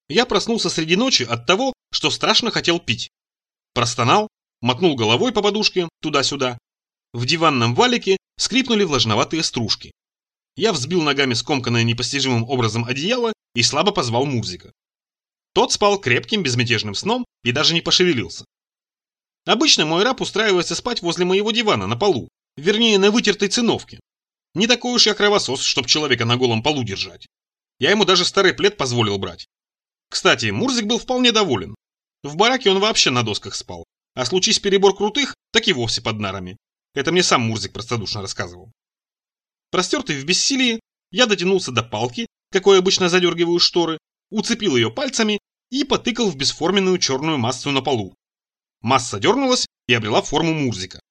Я проснулся среди ночи от того, что страшно хотел пить. Простонал, мотнул головой по подушке туда-сюда. В диванном валике скрипнули влажноватые стружки. Я взбил ногами скомканное непостижимым образом одеяло и слабо позвал Мурзика. Тот спал крепким безмятежным сном и даже не пошевелился. Обычно мой раб устраивается спать возле моего дивана на полу, вернее на вытертой циновке. Не такой уж я кровосос, чтоб человека на голом полу держать. Я ему даже старый плед позволил брать. Кстати, Мурзик был вполне доволен. В бараке он вообще на досках спал, а случись перебор крутых, так и вовсе под нарами. Это мне сам Мурзик простодушно рассказывал. Простертый в бессилии, я дотянулся до палки, какой обычно задергиваю шторы, уцепил ее пальцами и потыкал в бесформенную черную массу на полу. Масса дернулась и обрела форму Мурзика.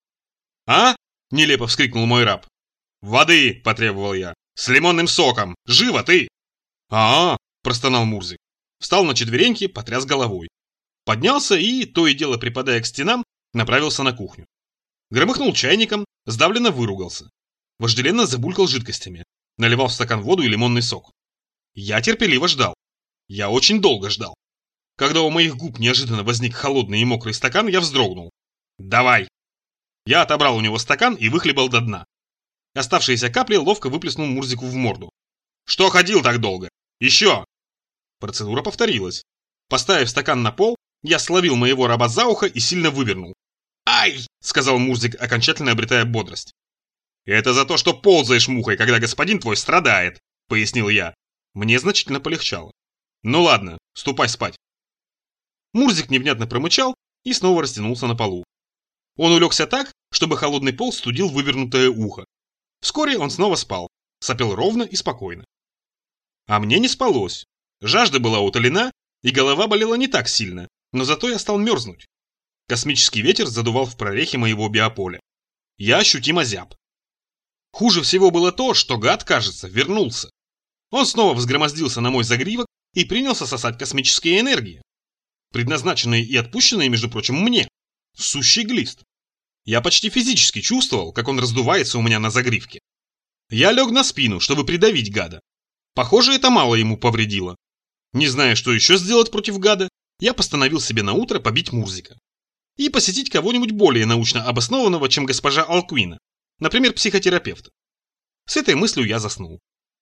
«А?» – нелепо вскрикнул мой раб. «Воды!» – потребовал я. «С лимонным соком! Живо ты!» «А-а!» – простонал Мурзик. Встал на четвереньки, потряс головой. Поднялся и, то и дело припадая к стенам, направился на кухню. Громыхнул чайником, сдавленно выругался. Вожделенно забулькал жидкостями. Наливал в стакан воду и лимонный сок. Я терпеливо ждал. Я очень долго ждал. Когда у моих губ неожиданно возник холодный и мокрый стакан, я вздрогнул. «Давай!» Я отобрал у него стакан и выхлебал до дна. Оставшиеся капли ловко выплеснул Мурзику в морду. «Что ходил так долго? Еще!» Процедура повторилась. Поставив стакан на пол, я словил моего раба за ухо и сильно вывернул. «Ай!» – сказал Мурзик, окончательно обретая бодрость. «Это за то, что ползаешь мухой, когда господин твой страдает», – пояснил я. Мне значительно полегчало. «Ну ладно, ступай спать». Мурзик невнятно промычал и снова растянулся на полу. Он улегся так, чтобы холодный пол студил вывернутое ухо. Вскоре он снова спал, сопел ровно и спокойно. А мне не спалось. Жажда была утолена, и голова болела не так сильно, но зато я стал мерзнуть. Космический ветер задувал в прорехи моего биополя. Я ощутимо зяб. Хуже всего было то, что гад, кажется, вернулся. Он снова взгромоздился на мой загривок и принялся сосать космические энергии. Предназначенные и отпущенные, между прочим, мне. Сущий глист. Я почти физически чувствовал, как он раздувается у меня на загривке. Я лег на спину, чтобы придавить гада. Похоже, это мало ему повредило. Не зная, что еще сделать против гада, я постановил себе на утро побить Мурзика. И посетить кого-нибудь более научно обоснованного, чем госпожа Алквина, например, психотерапевта. С этой мыслью я заснул.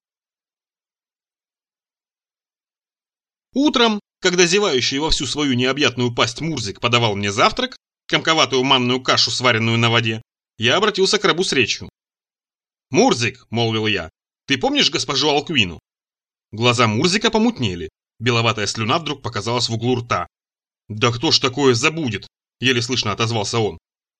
Утром, когда зевающий во всю свою необъятную пасть Мурзик подавал мне завтрак, комковатую манную кашу, сваренную на воде, я обратился к рабу с речью. «Мурзик», — молвил я, — «ты помнишь госпожу Алквину?» Глаза Мурзика помутнели, беловатая слюна вдруг показалась в углу рта. «Да кто ж такое забудет?» — еле слышно отозвался он.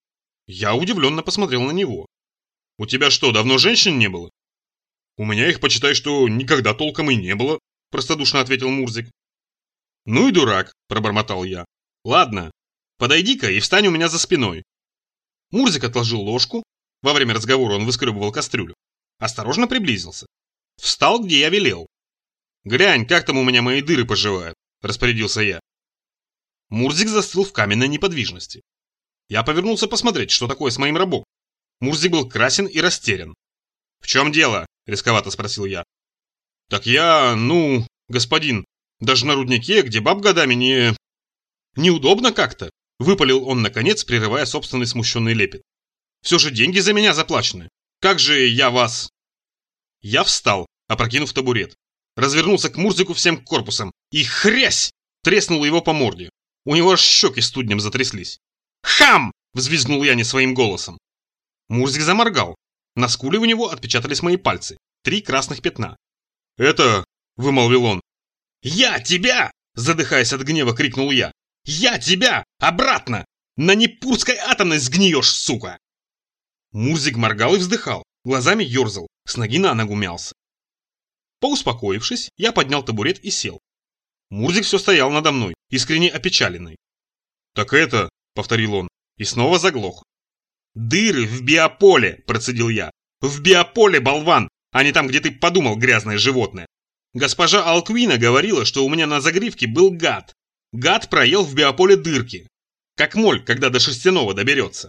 Я удивленно посмотрел на него. «У тебя что, давно женщин не было?» «У меня их, почитай, что никогда толком и не было», — простодушно ответил Мурзик. «Ну и дурак», — пробормотал я. «Ладно, подойди-ка и встань у меня за спиной». Мурзик отложил ложку, во время разговора он выскребывал кастрюлю, осторожно приблизился. Встал, где я велел. «Глянь, как там у меня мои дыры поживают», — распорядился я. Мурзик застыл в каменной неподвижности. Я повернулся посмотреть, что такое с моим рабом. Мурзик был красен и растерян. «В чем дело?» — рисковато спросил я. «Так я, господин, даже на руднике, где баб годами не... Неудобно как-то», — выпалил он наконец, прерывая собственный смущенный лепет. «Все же деньги за меня заплачены. Как же я вас...» Я встал, опрокинув табурет. Развернулся к Мурзику всем корпусом и хрясь! Треснул его по морде. У него аж щеки студнем затряслись. «Хам!» – взвизгнул я не своим голосом. Мурзик заморгал. На скуле у него отпечатались мои пальцы. 3 красных пятна. «Это...» – вымолвил он. «Я тебя!» – задыхаясь от гнева, крикнул я. «Я тебя! Обратно! На Непурской атомной сгниешь, сука!» Мурзик моргал и вздыхал, глазами ерзал, с ноги на ногу мялся. Поуспокоившись, я поднял табурет и сел. Мурзик все стоял надо мной, искренне опечаленный. «Так это...» — повторил он, и снова заглох. «Дыры в биополе!» — процедил я. «В биополе, болван, а не там, где ты подумал, грязное животное. Госпожа Алквина говорила, что у меня на загривке был гад. Гад проел в биополе дырки. Как моль, когда до шерстяного доберется».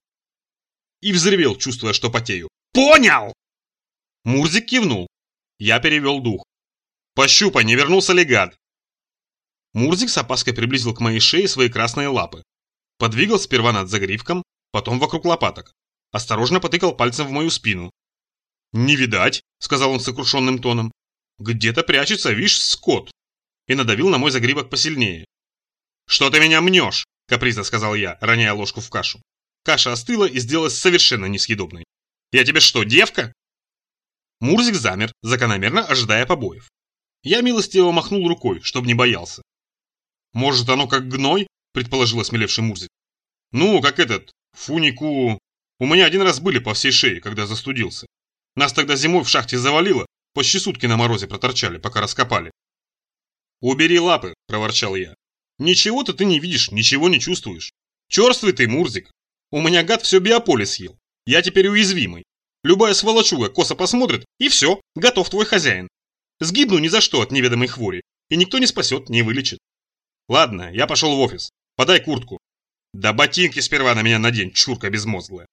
И взревел, чувствуя, что потею. «Понял!» Мурзик кивнул. Я перевел дух. «Пощупай, не вернулся ли гад?» Мурзик с опаской приблизил к моей шее свои красные лапы. Подвигал сперва над загривком, потом вокруг лопаток. Осторожно потыкал пальцем в мою спину. «Не видать», — сказал он сокрушенным тоном. «Где-то прячется, вишь, скот». И надавил на мой загривок посильнее. «Что ты меня мнешь?» — капризно сказал я, роняя ложку в кашу. Каша остыла и сделалась совершенно несъедобной. «Я тебе что, девка?» Мурзик замер, закономерно ожидая побоев. Я милостиво махнул рукой, чтобы не боялся. «Может, оно как гной?» — предположил осмелевший Мурзик. «Ну, как этот, фунику. У меня один раз были по всей шее, когда застудился. Нас тогда зимой в шахте завалило, почти сутки на морозе проторчали, пока раскопали». «Убери лапы», — проворчал я. «Ничего-то ты не видишь, ничего не чувствуешь. Черствый ты, Мурзик. У меня гад все биополе съел. Я теперь уязвимый. Любая сволочуга косо посмотрит, и все, готов твой хозяин. Сгибну ни за что от неведомой хвори, и никто не спасет, не вылечит. Ладно, я пошел в офис. Подай куртку. Да ботинки сперва на меня надень, чурка безмозглая».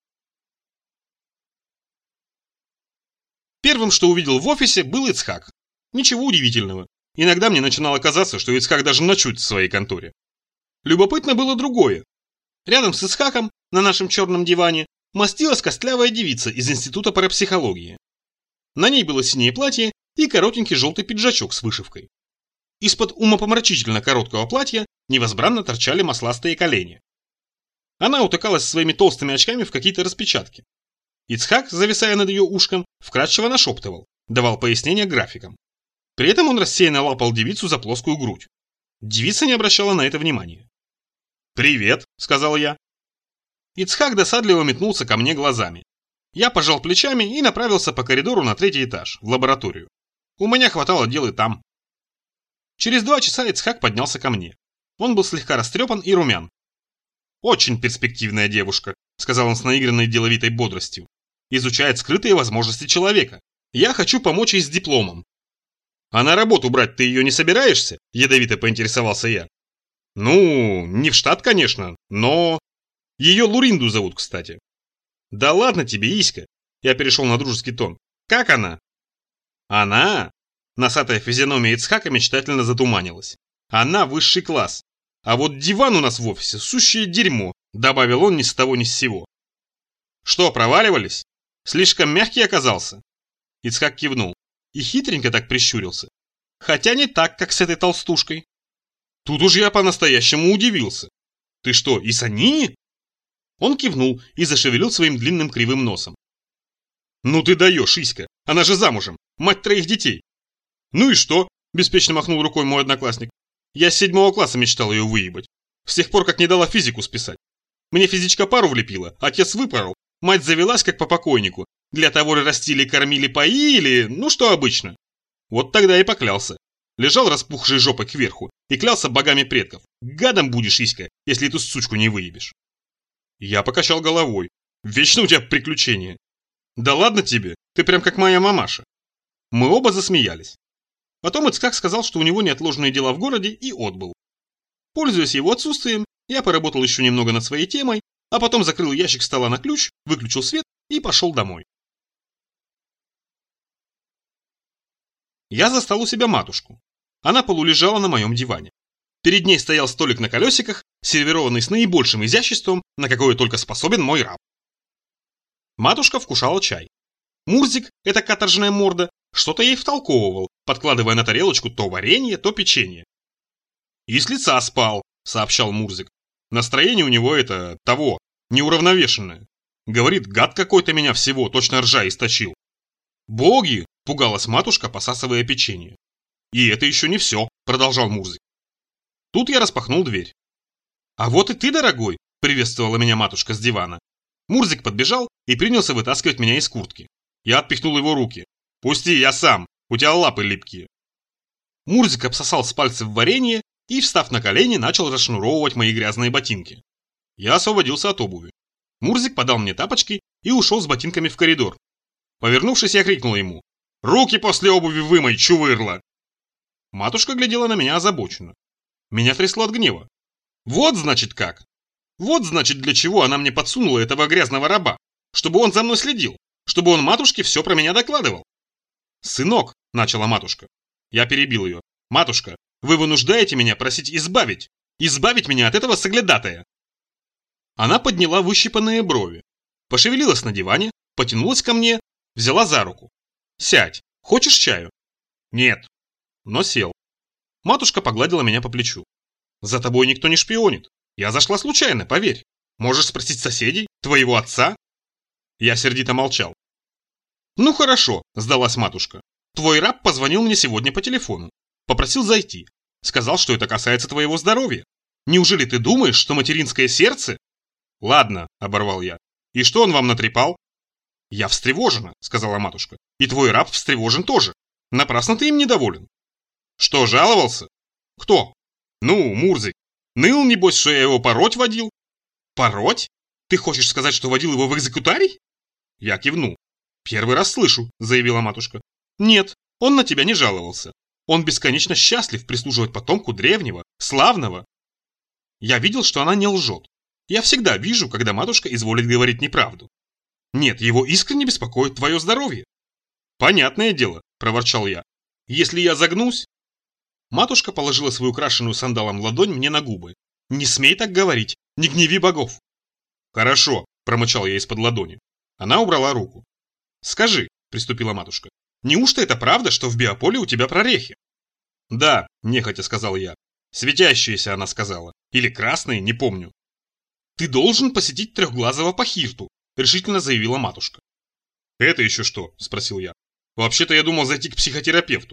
Первым, что увидел в офисе, был Ицхак. Ничего удивительного. Иногда мне начинало казаться, что Ицхак даже ночует в своей конторе. Любопытно было другое. Рядом с Ицхаком, на нашем черном диване, мастилась костлявая девица из Института парапсихологии. На ней было синее платье и коротенький желтый пиджачок с вышивкой. Из-под умопомрачительно короткого платья невозбранно торчали масластые колени. Она утыкалась своими толстыми очками в какие-то распечатки. Ицхак, зависая над ее ушком, вкратчиво нашептывал, давал пояснения графикам. При этом он рассеянно лапал девицу за плоскую грудь. Девица не обращала на это внимания. «Привет», — сказал я. Ицхак досадливо метнулся ко мне глазами. Я пожал плечами и направился по коридору на 3-й этаж, в лабораторию. У меня хватало дел и там. Через 2 часа Ицхак поднялся ко мне. Он был слегка растрепан и румян. «Очень перспективная девушка», — сказал он с наигранной деловитой бодростью. «Изучает скрытые возможности человека. Я хочу помочь ей с дипломом». «А на работу брать ты ее не собираешься?» – ядовито поинтересовался я. «Ну, не в штат, конечно, но...» «Ее Луринду зовут, кстати». «Да ладно тебе, Иська!» – я перешел на дружеский тон. «Как она?» «Она?» – носатая физиономия Ицхака мечтательно затуманилась. «Она высший класс. А вот диван у нас в офисе сущее дерьмо», – добавил он ни с того ни с сего. «Что, проваливались? Слишком мягкий оказался?» Ицхак кивнул и хитренько так прищурился. Хотя не так, как с этой толстушкой. Тут уж я по-настоящему удивился. «Ты что, Исанини?» Он кивнул и зашевелил своим длинным кривым носом. «Ну ты даешь, Иська, она же замужем, мать 3 детей». «Ну и что?» – беспечно махнул рукой мой одноклассник. «Я с 7 класса мечтал ее выебать. С тех пор, как не дала физику списать. Мне физичка пару влепила, отец выпорол, мать завелась как по покойнику. Для того ли растили, кормили, поили, ну что обычно. Вот тогда и поклялся. Лежал распухшей жопой кверху и клялся богами предков. Гадом будешь, Иська, если эту сучку не выебешь». Я покачал головой. «Вечно у тебя приключения». «Да ладно тебе, ты прям как моя мамаша». Мы оба засмеялись. Потом Ицхак сказал, что у него неотложные дела в городе, и отбыл. Пользуясь его отсутствием, я поработал еще немного над своей темой, а потом закрыл ящик стола на ключ, выключил свет и пошел домой. Я застал у себя матушку. Она полулежала на моем диване. Перед ней стоял столик на колесиках, сервированный с наибольшим изяществом, на какое только способен мой раб. Матушка вкушала чай. Мурзик, эта каторжная морда, что-то ей втолковывал, подкладывая на тарелочку то варенье, то печенье. «И с лица спал», — сообщал Мурзик. «Настроение у него неуравновешенное. Говорит, гад какой-то меня всего, точно ржа источил». «Боги!» – пугалась матушка, посасывая печенье. «И это еще не все», – продолжал Мурзик. Тут я распахнул дверь. «А вот и ты, дорогой!» – приветствовала меня матушка с дивана. Мурзик подбежал и принялся вытаскивать меня из куртки. Я отпихнул его руки. «Пусти, я сам, у тебя лапы липкие». Мурзик обсосал с пальцев варенье и, встав на колени, начал расшнуровывать мои грязные ботинки. Я освободился от обуви. Мурзик подал мне тапочки и ушел с ботинками в коридор. Повернувшись, я крикнул ему: «Руки после обуви вымой, чувырла!» Матушка глядела на меня озабоченно. Меня трясло от гнева. Вот значит как! Вот значит для чего она мне подсунула этого грязного раба, чтобы он за мной следил, чтобы он матушке все про меня докладывал. «Сынок», — начала матушка. Я перебил ее. «Матушка, Вы вынуждаете меня просить избавить меня от этого соглядатая. Она подняла выщипанные брови, пошевелилась на диване, потянулась ко мне, взяла за руку. Сядь, хочешь чаю? Нет. Но сел. Матушка погладила меня по плечу. За тобой никто не шпионит. Я зашла случайно, поверь. Можешь спросить соседей, твоего отца. Я сердито молчал. Ну хорошо, сдалась матушка. Твой раб позвонил мне сегодня по телефону. Попросил зайти. Сказал, что это касается твоего здоровья. Неужели ты думаешь, что материнское сердце... Ладно, оборвал я. И что он вам натрепал? Я встревожена, сказала матушка. И твой раб встревожен тоже. Напрасно ты им недоволен. Что, жаловался? Кто? Ну, Мурзик. Ныл, небось, что я его пороть водил? Пороть? Ты хочешь сказать, что водил его в экзекутарий? Я кивнул. Первый раз слышу, заявила матушка. Нет, он на тебя не жаловался. Он бесконечно счастлив прислуживать потомку древнего, славного. Я видел, что она не лжет. Я всегда вижу, когда матушка изволит говорить неправду. Нет, его искренне беспокоит твое здоровье. Понятное дело, проворчал я. Если я загнусь... Матушка положила свою украшенную сандалом ладонь мне на губы. Не смей так говорить, не гневи богов. Хорошо, промычал я из-под ладони. Она убрала руку. Скажи, приступила матушка, неужто это правда, что в биополе у тебя прорехи? Да, нехотя сказал я. Светящиеся, она сказала. Или красные, не помню. Ты должен посетить трехглазого Пахирту, решительно заявила матушка. Это еще что? Спросил я. Вообще-то я думал зайти к психотерапевту.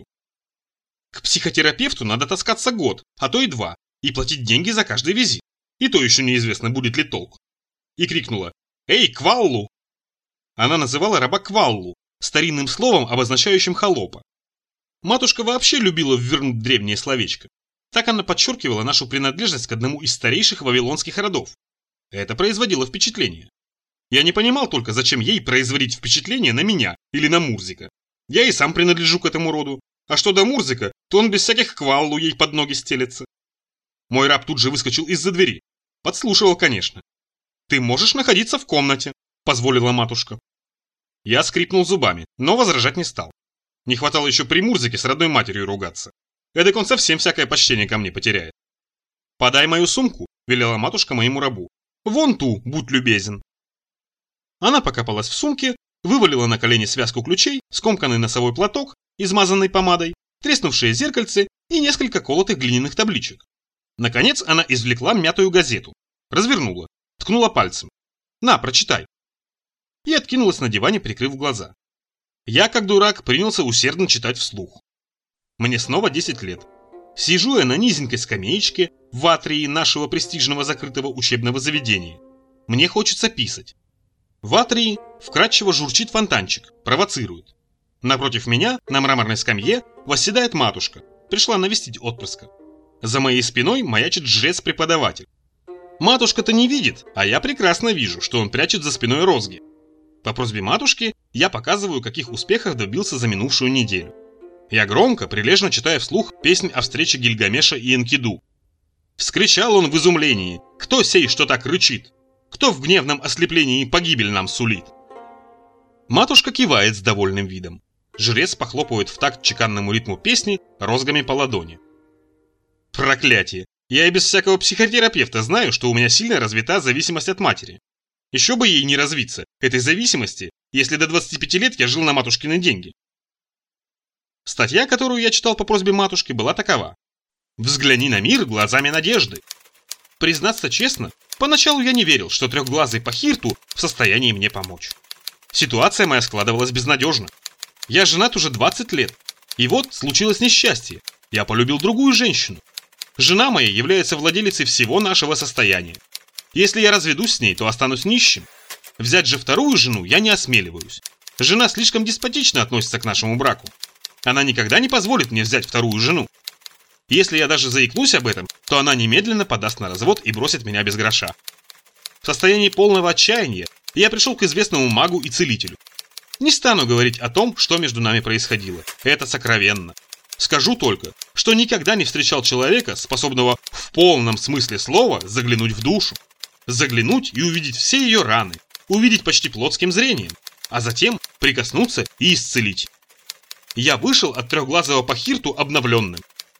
К психотерапевту надо таскаться год, а то и 2, и платить деньги за каждый визит. И то еще неизвестно, будет ли толк. И крикнула: «Эй, Кваллу!» Она называла раба Кваллу, старинным словом, обозначающим холопа. Матушка вообще любила ввернуть древнее словечко. Так она подчеркивала нашу принадлежность к одному из старейших вавилонских родов. Это производило впечатление. Я не понимал только, зачем ей производить впечатление на меня или на Мурзика. Я и сам принадлежу к этому роду. А что до Мурзика, то он без всяких Кваллу ей под ноги стелется. Мой раб тут же выскочил из-за двери. Подслушивал, конечно. «Ты можешь находиться в комнате», – позволила матушка. Я скрипнул зубами, но возражать не стал. Не хватало еще при Мурзике с родной матерью ругаться. Эдак он совсем всякое почтение ко мне потеряет. «Подай мою сумку», – велела матушка моему рабу. «Вон ту, будь любезен». Она покопалась в сумке, вывалила на колени связку ключей, скомканный носовой платок, измазанный помадой, треснувшее зеркальце и несколько колотых глиняных табличек. Наконец она извлекла мятую газету, развернула, ткнула пальцем. «На, прочитай». И откинулась на диване, прикрыв глаза. Я, как дурак, принялся усердно читать вслух. Мне снова 10 лет. Сижу я на низенькой скамеечке в атрии нашего престижного закрытого учебного заведения. Мне хочется писать. В атрии вкрадчиво журчит фонтанчик, провоцирует. Напротив меня, на мраморной скамье, восседает матушка, пришла навестить отпрыска. За моей спиной маячит жрец-преподаватель. Матушка-то не видит, а я прекрасно вижу, что он прячет за спиной розги. По просьбе матушки я показываю, каких успехов добился за минувшую неделю. Я громко, прилежно читаю вслух песнь о встрече Гильгамеша и Энкиду. Вскричал он в изумлении: «Кто сей, что так рычит? Кто в гневном ослеплении погибель нам сулит?» Матушка кивает с довольным видом. Жрец похлопывает в такт чеканному ритму песни розгами по ладони. Проклятие! Я и без всякого психотерапевта знаю, что у меня сильно развита зависимость от матери. Еще бы ей не развиться, этой зависимости, если до 25 лет я жил на матушкины деньги. Статья, которую я читал по просьбе матушки, была такова: «Взгляни на мир глазами надежды». Признаться честно, поначалу я не верил, что трехглазый Пахирту в состоянии мне помочь. Ситуация моя складывалась безнадежно. Я женат уже 20 лет, и вот случилось несчастье. Я полюбил другую женщину. Жена моя является владелицей всего нашего состояния. Если я разведусь с ней, то останусь нищим. Взять же вторую жену я не осмеливаюсь. Жена слишком деспотично относится к нашему браку. Она никогда не позволит мне взять вторую жену. Если я даже заикнусь об этом, то она немедленно подаст на развод и бросит меня без гроша. В состоянии полного отчаяния я пришел к известному магу и целителю. Не стану говорить о том, что между нами происходило. Это сокровенно. Скажу только, что никогда не встречал человека, способного в полном смысле слова заглянуть в душу. Заглянуть и увидеть все ее раны, увидеть почти плотским зрением, а затем прикоснуться и исцелить. Я вышел от трехглазого Пахирту обновленным.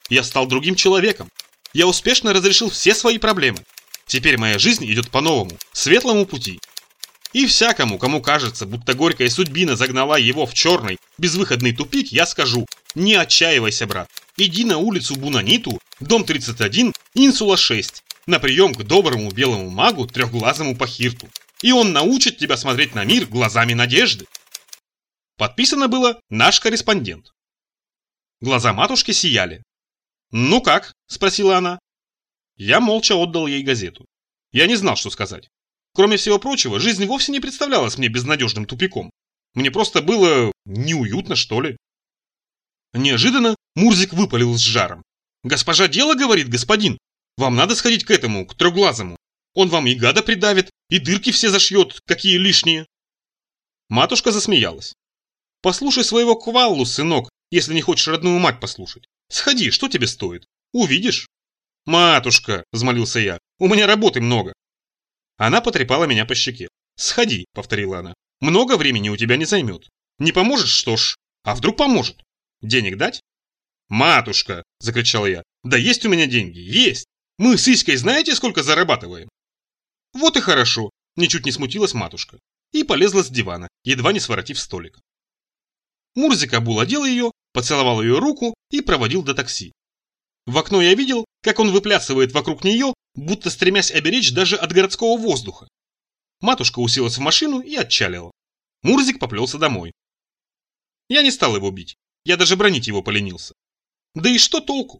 Я стал другим человеком. Я успешно разрешил все свои проблемы. Теперь моя жизнь идет по новому, светлому пути. И всякому, кому кажется, будто горькая судьбина загнала его в черный, безвыходный тупик, я скажу: не отчаивайся, брат. Иди на улицу Бунаниту, дом 31, Инсула 6, на прием к доброму белому магу трехглазому Пахирту. И он научит тебя смотреть на мир глазами надежды. Подписано было «Наш корреспондент». Глаза матушки сияли. «Ну как?» – спросила она. Я молча отдал ей газету. Я не знал, что сказать. Кроме всего прочего, жизнь вовсе не представлялась мне безнадежным тупиком. Мне просто было неуютно, что ли. Неожиданно Мурзик выпалил с жаром. «Госпожа дело говорит, господин. Вам надо сходить к этому, к трехглазому. Он вам и гада придавит, и дырки все зашьет, какие лишние». Матушка засмеялась. «Послушай своего Кваллу, сынок, если не хочешь родную мать послушать. Сходи, что тебе стоит? Увидишь». «Матушка», – взмолился я, – «у меня работы много». Она потрепала меня по щеке. «Сходи», – повторила она. «Много времени у тебя не займет. Не поможешь, что ж? А вдруг поможет? Денег дать?» «Матушка», – закричал я, – «да есть у меня деньги, есть. Мы с Иськой знаете, сколько зарабатываем?» «Вот и хорошо», – ничуть не смутилась матушка. И полезла с дивана, едва не своротив столик. Мурзик обул одел ее, поцеловал ее руку и проводил до такси. В окно я видел, как он выплясывает вокруг нее, будто стремясь оберечь даже от городского воздуха. Матушка уселась в машину и отчалила. Мурзик поплелся домой. Я не стал его бить, я даже бранить его поленился. Да и что толку?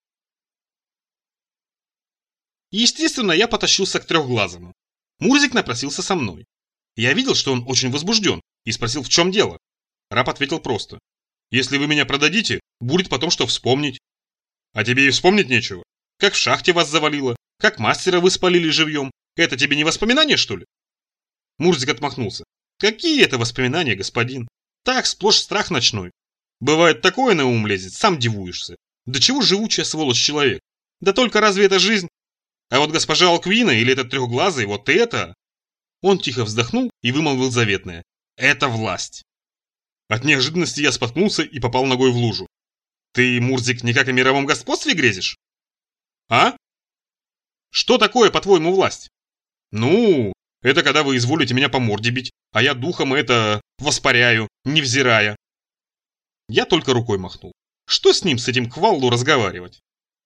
Естественно, я потащился к трехглазому. Мурзик напросился со мной. Я видел, что он очень возбужден, и спросил, в чем дело. Раб ответил просто: «Если вы меня продадите, будет потом что вспомнить». «А тебе и вспомнить нечего. Как в шахте вас завалило, как мастера вы спалили живьем. Это тебе не воспоминания, что ли?» Мурзик отмахнулся. «Какие это воспоминания, господин? Так, сплошь страх ночной. Бывает такое на ум лезет, сам дивуешься. Да чего живучая сволочь человек? Да только разве это жизнь? А вот госпожа Алквина или этот трехглазый, вот это...» Он тихо вздохнул и вымолвил заветное: «Это власть». От неожиданности я споткнулся и попал ногой в лужу. «Ты, Мурзик, никак о мировом господстве грезишь?» «А? Что такое, по-твоему, власть?» «Ну, это когда вы изволите меня по морде бить, а я духом это воспаряю, невзирая». Я только рукой махнул. Что с ним, с этим Кваллу, разговаривать?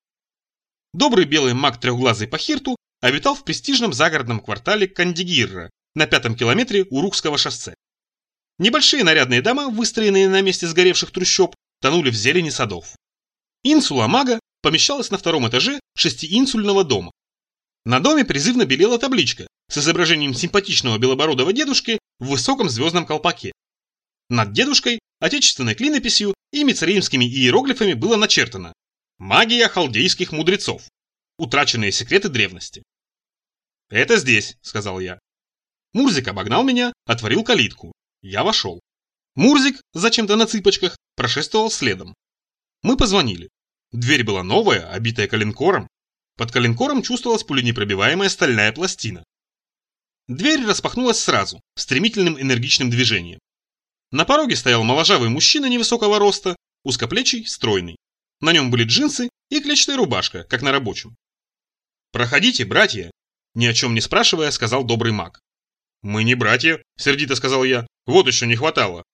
Добрый белый маг трехглазый Пахирту обитал в престижном загородном квартале Кандигирра на 5-м километре Урукского шоссе. Небольшие нарядные дома, выстроенные на месте сгоревших трущоб, тонули в зелени садов. Инсула мага помещалась на 2-м этаже 6-инсульного дома. На доме призывно белела табличка с изображением симпатичного белобородого дедушки в высоком звездном колпаке. Над дедушкой отечественной клинописью и мицраимскими иероглифами было начертано: «Магия халдейских мудрецов. Утраченные секреты древности». «Это здесь», — сказал я. Мурзик обогнал меня, отворил калитку. Я вошел. Мурзик, зачем-то на цыпочках, прошествовал следом. Мы позвонили. Дверь была новая, обитая коленкором. Под коленкором чувствовалась пуленепробиваемая стальная пластина. Дверь распахнулась сразу, стремительным энергичным движением. На пороге стоял моложавый мужчина невысокого роста, узкоплечий, стройный. На нем были джинсы и клетчатая рубашка, как на рабочем. «Проходите, братья!» – ни о чем не спрашивая, сказал добрый маг. «Мы не братья», – сердито сказал я. «Вот еще не хватало».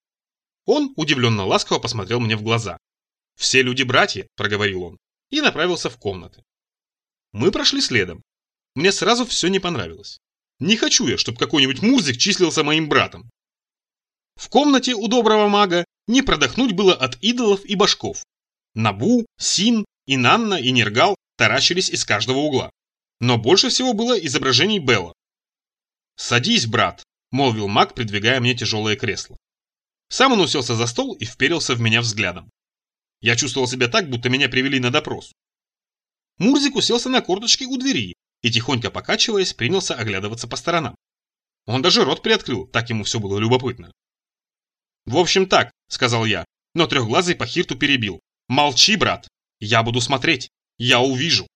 Он удивленно ласково посмотрел мне в глаза. «Все люди братья», – проговорил он, и направился в комнаты. Мы прошли следом. Мне сразу все не понравилось. Не хочу я, чтобы какой-нибудь Мурзик числился моим братом. В комнате у доброго мага не продохнуть было от идолов и башков. Набу, Син, Инанна и Нергал таращились из каждого угла. Но больше всего было изображений Белла. «Садись, брат», – молвил маг, придвигая мне тяжелое кресло. Сам он уселся за стол и вперился в меня взглядом. Я чувствовал себя так, будто меня привели на допрос. Мурзик уселся на корточки у двери и, тихонько покачиваясь, принялся оглядываться по сторонам. Он даже рот приоткрыл, так ему все было любопытно. «В общем так», – сказал я, но трехглазый Пахирту перебил. «Молчи, брат! Я буду смотреть! Я увижу!»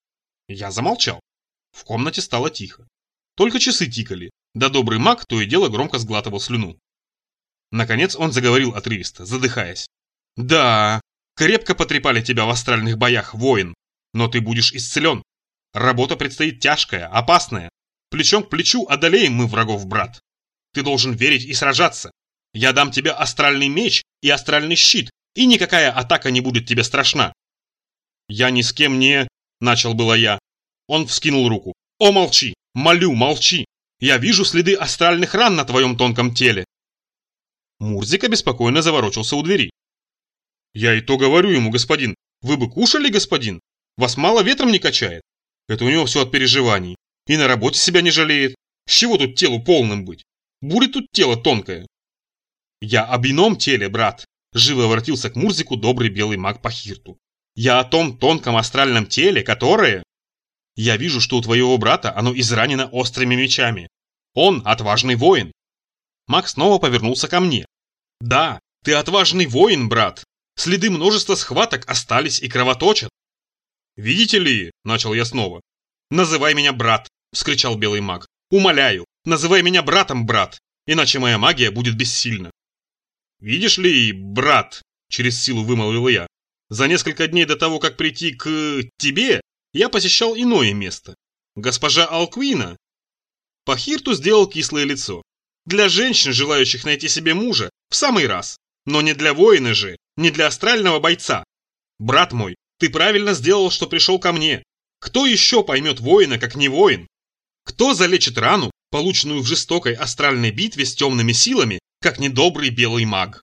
Я замолчал. В комнате стало тихо. Только часы тикали, да добрый маг то и дело громко сглатывал слюну. Наконец он заговорил отрывисто, задыхаясь. «Да, Крепко потрепали тебя в астральных боях, воин. Но ты будешь исцелен. Работа предстоит тяжкая, опасная. Плечом к плечу одолеем мы врагов, брат. Ты должен верить и сражаться. Я дам тебе астральный меч и астральный щит, и никакая атака не будет тебе страшна. Я ни с кем не... Начал было я. Он вскинул руку. О, молчи! Молю, молчи! Я вижу следы астральных ран на твоем тонком теле. Мурзик обеспокоенно заворочился у двери. Я и то говорю ему, господин. Вы бы кушали, господин? Вас мало ветром не качает? Это у него все от переживаний. И на работе себя не жалеет. С чего тут телу полным быть? Будет тут тело тонкое. Я об ином теле, брат. Живо воротился к Мурзику добрый белый маг Пахирту. Я о том тонком астральном теле, которое... Я вижу, что у твоего брата оно изранено острыми мечами. Он отважный воин. Маг снова повернулся ко мне. Да, ты отважный воин, брат. Следы множества схваток остались и кровоточат. Видите ли, начал я снова. Называй меня брат, вскричал белый маг. Умоляю, называй меня братом, брат, иначе моя магия будет бессильна. Видишь ли, брат, через силу вымолвил я, за несколько дней до того, как прийти к тебе, я посещал иное место. Госпожа Алквина. Пахирту сделал кислое лицо. Для женщин, желающих найти себе мужа, в самый раз. Но не для воина же, не для астрального бойца. Брат мой, ты правильно сделал, что пришел ко мне. Кто еще поймет воина, как не воин? Кто залечит рану, полученную в жестокой астральной битве с темными силами, как недобрый белый маг?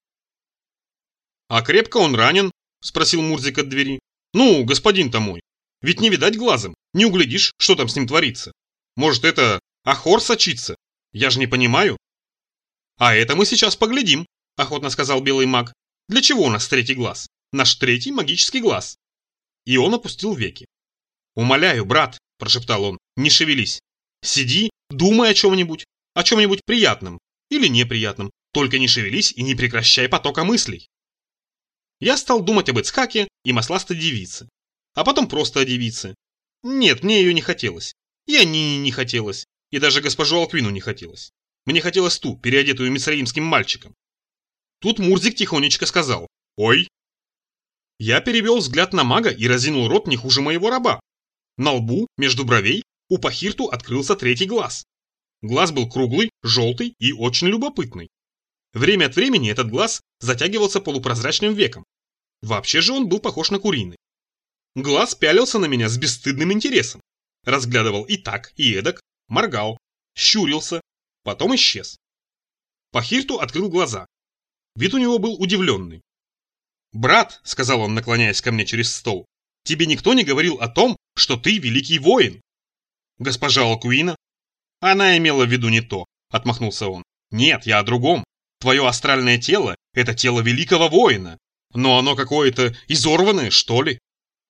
А крепко он ранен? Спросил Мурзик от двери. Ну, господин-то мой, ведь не видать глазом, не углядишь, что там с ним творится. Может, это ахор сочится? Я же не понимаю. А это мы сейчас поглядим, охотно сказал белый маг. Для чего у нас третий глаз? Наш третий магический глаз. И он опустил веки. Умоляю, брат, прошептал он, не шевелись. Сиди, думай о чем-нибудь приятном или неприятном, только не шевелись и не прекращай потока мыслей. Я стал думать об Эцхаке и масластой девице. А потом просто о девице. Нет, мне ее не хотелось. И Анине не хотелось. И даже госпожу Алквину не хотелось. Мне хотелось ту, переодетую мицраимским мальчиком. Тут Мурзик тихонечко сказал: «Ой!» Я перевел взгляд на мага и разинул рот не хуже моего раба. На лбу, между бровей, у Пахирту открылся третий глаз. Глаз был круглый, желтый и очень любопытный. Время от времени этот глаз затягивался полупрозрачным веком. Вообще же он был похож на куриный. Глаз пялился на меня с бесстыдным интересом. Разглядывал и так, и эдак, моргал, щурился, потом исчез. Пахирту открыл глаза. Вид у него был удивленный. «Брат», — сказал он, наклоняясь ко мне через стол, — «тебе никто не говорил о том, что ты великий воин?» «Госпожа Алкуина?» «Она имела в виду не то», — отмахнулся он. «Нет, я о другом. Твое астральное тело — это тело великого воина. Но оно какое-то изорванное, что ли?»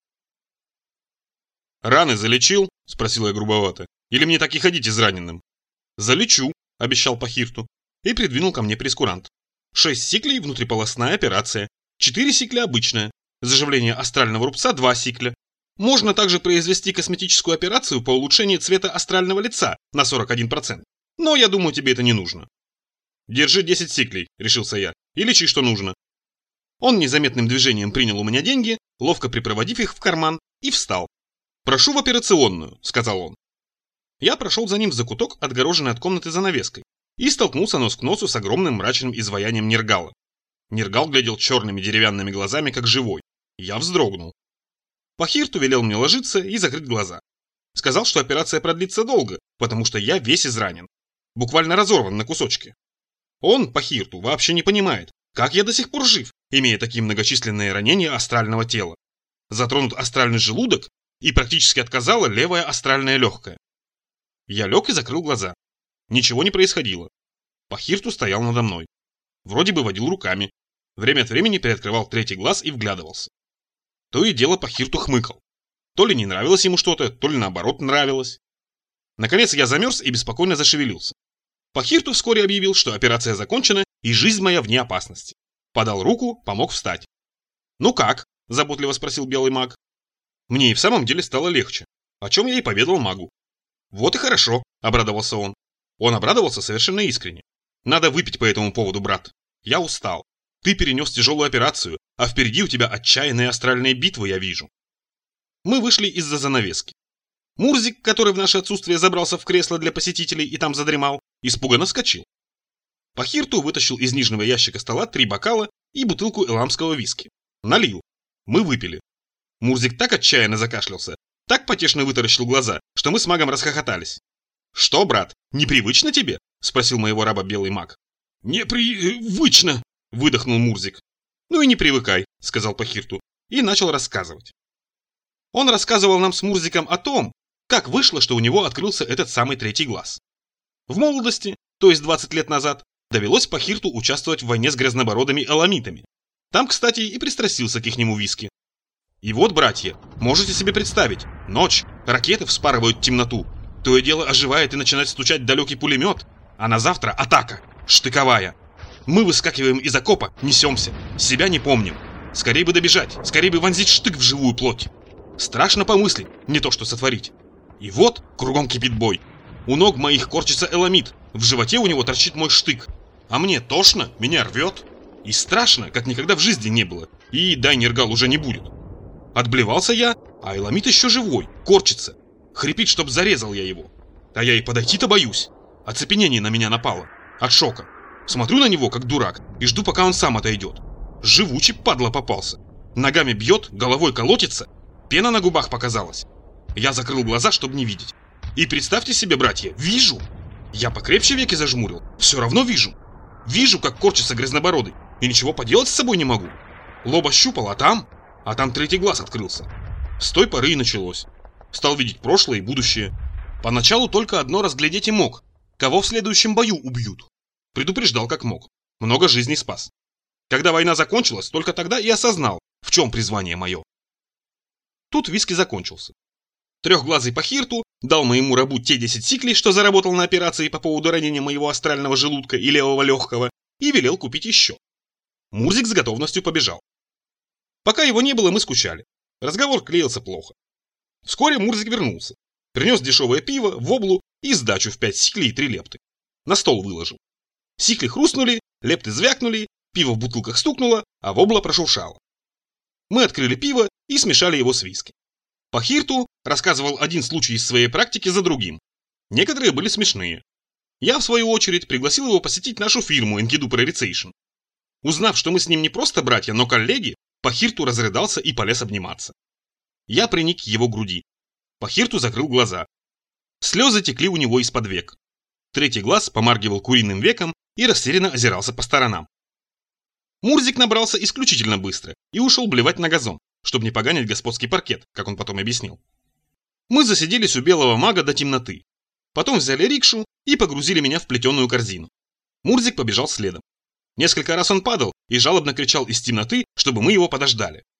«Раны залечил?» — спросил я грубовато. «Или мне так и ходить израненным?» «Залечу», — обещал Пахирту, и придвинул ко мне прескурант. 6 сиклей внутриполосная операция, 4 сикля обычная, заживление астрального рубца 2 сикля. Можно также произвести косметическую операцию по улучшению цвета астрального лица на 41%, но я думаю, тебе это не нужно. «Держи 10 сиклей», — решился я, — «и лечи, что нужно». Он незаметным движением принял у меня деньги, ловко припроводив их в карман, и встал. «Прошу в операционную», — сказал он. Я прошел за ним в закуток, отгороженный от комнаты занавеской, и столкнулся нос к носу с огромным мрачным изваянием Нергала. Нергал глядел черными деревянными глазами, как живой. Я вздрогнул. Пахирту велел мне ложиться и закрыть глаза. Сказал, что операция продлится долго, потому что я весь изранен. Буквально разорван на кусочки. Он, Пахирту, вообще не понимает, как я до сих пор жив, имея такие многочисленные ранения астрального тела. Затронут астральный желудок, и практически отказала левая астральная легкая. Я лег и закрыл глаза. Ничего не происходило. Пахирту стоял надо мной. Вроде бы водил руками. Время от времени приоткрывал третий глаз и вглядывался. То и дело Пахирту хмыкал. То ли не нравилось ему что-то, то ли наоборот нравилось. Наконец я замерз и беспокойно зашевелился. Пахирту вскоре объявил, что операция закончена и жизнь моя вне опасности. Подал руку, помог встать. «Ну как?» – заботливо спросил белый маг. Мне и в самом деле стало легче, о чем я и поведал магу. «Вот и хорошо», – обрадовался он. Он обрадовался совершенно искренне. «Надо выпить по этому поводу, брат. Я устал». Ты перенес тяжелую операцию, а впереди у тебя отчаянные астральные битвы, я вижу. Мы вышли из-за занавески. Мурзик, который в наше отсутствие забрался в кресло для посетителей и там задремал, испуганно вскочил. Пахирту вытащил из нижнего ящика стола 3 бокала и бутылку эламского виски. Налил. Мы выпили. Мурзик так отчаянно закашлялся, так потешно вытаращил глаза, что мы с магом расхохотались. «Что, брат, непривычно тебе?» – спросил моего раба белый маг. «Непривычно!» – выдохнул Мурзик. «Ну и не привыкай», – сказал Пахирту, и начал рассказывать. Он рассказывал нам с Мурзиком о том, как вышло, что у него открылся этот самый 3-й глаз. В молодости, то есть 20 лет назад, довелось Пахирту участвовать в войне с грязнобородыми эламитами. Там, кстати, и пристрастился к ихнему виски. И вот, братья, можете себе представить, ночь, ракеты вспарывают темноту, то и дело оживает и начинает стучать далекий пулемет, а на завтра атака, штыковая. Мы выскакиваем из окопа, несемся, себя не помним. Скорее бы добежать, скорее бы вонзить штык в живую плоть. Страшно помыслить, не то что сотворить. И вот кругом кипит бой. У ног моих корчится эламит, в животе у него торчит мой штык. А мне тошно, меня рвет. И страшно, как никогда в жизни не было. И дай нергал уже не будет. Отблевался я, а эламит еще живой, корчится. Хрипит, чтоб зарезал я его. А я и подойти-то боюсь. Оцепенение на меня напало. От шока. Смотрю на него, как дурак, и жду, пока он сам отойдет. Живучий падла попался. Ногами бьет, головой колотится. Пена на губах показалась. Я закрыл глаза, чтобы не видеть. И представьте себе, братья, вижу. Я покрепче веки зажмурил. Все равно вижу. Вижу, как корчится грязнобородый. И ничего поделать с собой не могу. Лоба щупал, а там 3-й глаз открылся. С той поры и началось. Стал видеть прошлое и будущее. Поначалу только одно разглядеть и мог. Кого в следующем бою убьют. Предупреждал как мог. Много жизней спас. Когда война закончилась, только тогда и осознал, в чем призвание мое. Тут виски закончился. Трехглазый Пахирту дал моему рабу те 10 сиклей, что заработал на операции по поводу ранения моего астрального желудка и левого легкого, и велел купить еще. Мурзик с готовностью побежал. Пока его не было, мы скучали. Разговор клеился плохо. Вскоре Мурзик вернулся. Принес дешевое пиво, воблу и сдачу в 5 сиклей и 3 лепты. На стол выложил. Сикли хрустнули, лепты звякнули, пиво в бутылках стукнуло, а вобла прошуршала. Мы открыли пиво и смешали его с виски. Пахирту рассказывал один случай из своей практики за другим. Некоторые были смешные. Я, в свою очередь, пригласил его посетить нашу фирму Enkidu Prioritization. Узнав, что мы с ним не просто братья, но коллеги, Пахирту разрыдался и полез обниматься. Я приник к его груди. Пахирту закрыл глаза. Слезы текли у него из-под век. 3-й глаз помаргивал куриным веком и растерянно озирался по сторонам. Мурзик набрался исключительно быстро и ушел блевать на газон, чтобы не поганить господский паркет, как он потом объяснил. Мы засиделись у белого мага до темноты. Потом взяли рикшу и погрузили меня в плетеную корзину. Мурзик побежал следом. Несколько раз он падал и жалобно кричал из темноты, чтобы мы его подождали.